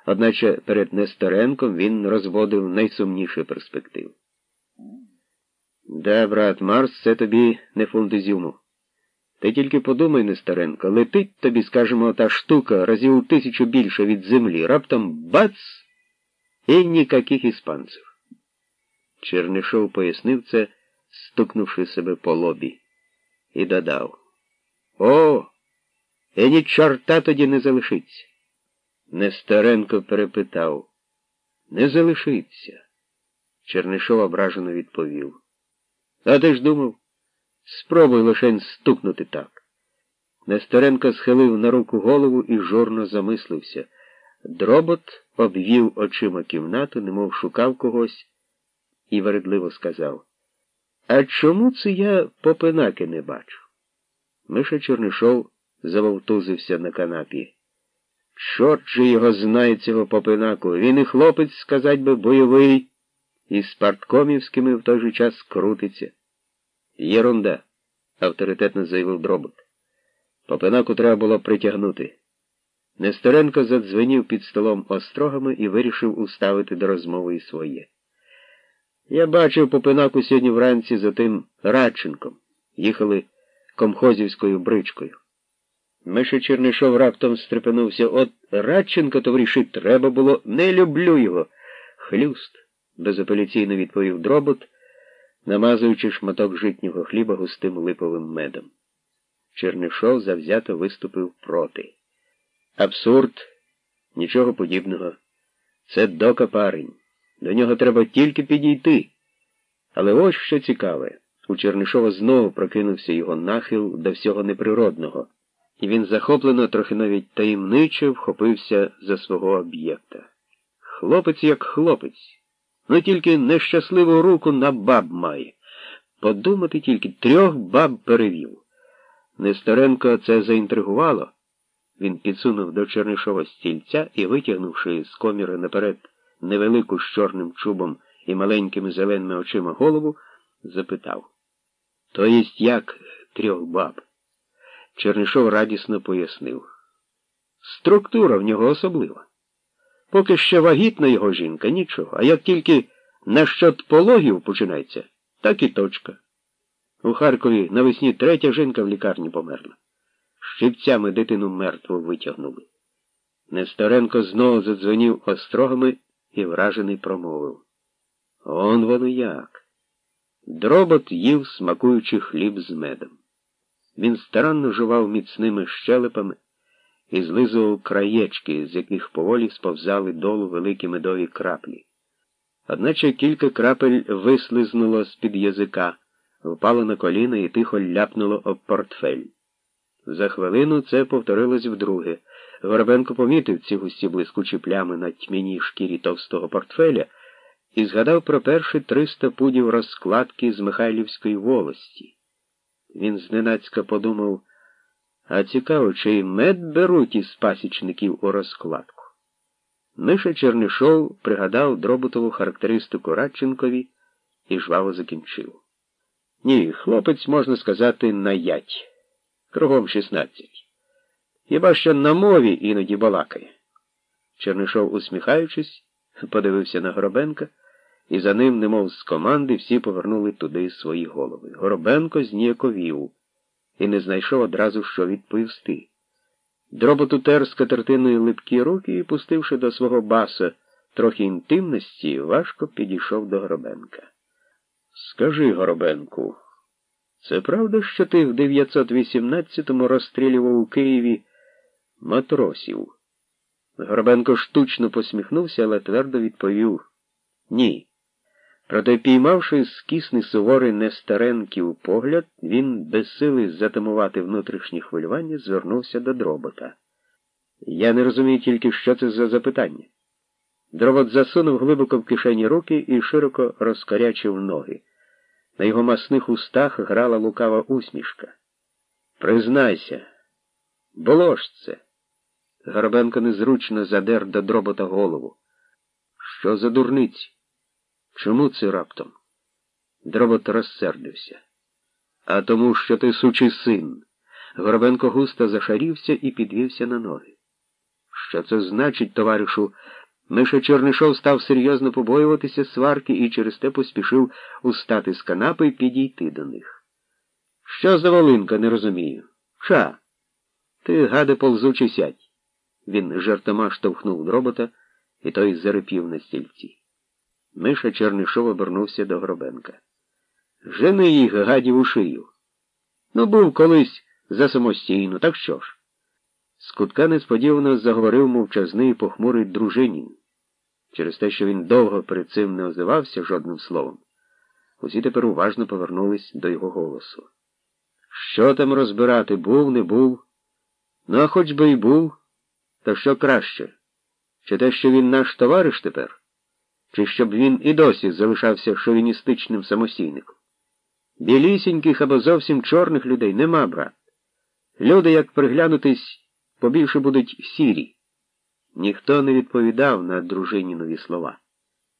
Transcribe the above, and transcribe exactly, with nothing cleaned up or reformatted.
Одначе перед Нестеренком він розводив найсумніші перспективи. Да, брат, Марс, це тобі не фунт ізюму. Ти тільки подумай, Нестеренко, летить тобі, скажімо, та штука разів у тисячу більше від землі, раптом бац! І ніяких іспанців. Чернишов пояснив це, стукнувши себе по лобі, і додав: «О, і ні чорта тоді не залишиться». Нестеренко перепитав: «Не залишиться?» Чернишов ображено відповів: «А ти ж думав? Спробуй лишень стукнути так». Нестеренко схилив на руку голову і журно замислився. Дробот обвів очима кімнату, немов шукав когось, і вередливо сказав: «А чому це я Попенаки не бачу?» Миша Чернишов завовтузився на канапі. «Чорт же його знає, цього Попенаку, він і хлопець, сказать би, бойовий, і з парткомівськими в той же час крутиться». «Єрунда», — авторитетно заявив Дробот. «Попенаку треба було притягнути». Нестеренко задзвенів під столом острогами і вирішив уставити до розмови і своє. «Я бачив Попенаку сьогодні вранці за тим Радченком. Їхали комхозівською бричкою». Миша Чернишов раптом стрепенувся: «От Радченка, товариші, треба було... Не люблю його!» «Хлюст», — безапеляційно відповів Дробот, намазуючи шматок житнього хліба густим липовим медом. Чернишов завзято виступив проти. «Абсурд, нічого подібного. Це дока парень. До нього треба тільки підійти». Але ось що цікаве. У Чернишова знову прокинувся його нахил до всього неприродного, і він захоплено, трохи навіть таємниче вхопився за свого об'єкта. Хлопець як хлопець. Ну тільки нещасливу руку на баб має. Подумати тільки, трьох баб перевів. Нестеренко це заінтригувало. Він підсунув до Чернишова стільця і, витягнувши з коміри наперед невелику з чорним чубом і маленькими зеленими очима голову, запитав: «То єсть як трьох баб?» Чернишов радісно пояснив: «Структура в нього особлива. Поки ще вагітна його жінка, нічого, а як тільки насчет пологів починається, так і точка. У Харкові навесні третя жінка в лікарні померла. Щипцями дитину мертву витягнули». Нестеренко знову задзвонів острогами і вражений промовив: «Он воно як!» Дробот їв, смакуючи хліб з медом. Він старанно жував міцними щелепами і злизував краєчки, з яких поволі сповзали долу великі медові краплі. Одначе кілька крапель вислизнуло з-під язика, впало на коліна і тихо ляпнуло об портфель. За хвилину це повторилось вдруге. Горобенко помітив ці густі блискучі плями на тьмяній шкірі товстого портфеля і згадав про перші триста пудів розкладки з Михайлівської волості. Він зненацька подумав: а цікаво, чи й мед беруть із пасічників у розкладку. Миша Чернишов пригадав Дроботову характеристику Радченкові і жваво закінчив: «Ні, хлопець, можна сказати, наять. Кругом шістнадцять. Хіба що на мові іноді балакає». Чернишов, усміхаючись, подивився на Горобенка, і за ним, немов з команди, всі повернули туди свої голови. Горобенко зніяковів і не знайшов одразу, що відповісти. Дробот утер скатертиною липкі руки і, пустивши до свого баса трохи інтимності, важко підійшов до Горобенка. «Скажи, Горобенку, це правда, що ти в дев'ятсот вісімнадцятому розстрілював у Києві матросів?» Горобенко штучно посміхнувся, але твердо відповів: «Ні». Проте, піймавши скісний суворий Нестеренків погляд, він, без сили затамувати внутрішні хвилювання, звернувся до Дробота. «Я не розумію тільки, що це за запитання». Дробот засунув глибоко в кишені руки і широко розкорячив ноги. На його масних устах грала лукава усмішка. «Признайся, було ж це?» Горобенко незручно задер до Дробота голову. «Що за дурниці? Чому це раптом?» Дробот розсердився. «А тому, що ти сучий син». Горобенко густо зашарівся і підвівся на ноги. «Що це значить, товаришу?» Миша Чернишов став серйозно побоюватися сварки і через те поспішив устати з канапи і підійти до них. «Що за волинка, не розумію? Ша? Ти, гаде, ползучий, сядь!» Він жартома штовхнув дробота, і той зарипів на стільці. Миша Чернишов обернувся до Горобенка. «Жени їх, гадів, у шию. Ну, був колись за самостійно, так що ж?» З кутка несподівано заговорив мовчазний похмурий Дружинін. Через те, що він довго перед цим не озивався жодним словом, усі тепер уважно повернулись до його голосу. «Що там розбирати, був, не був? Ну, а хоч би й був, то що краще? Чи те, що він наш товариш тепер? Чи щоб він і досі залишався шовіністичним самостійником? Білісіньких або зовсім чорних людей нема, брат. Люди, як приглянутись, побільше будуть сірі». Ніхто не відповідав на Дружинінові слова.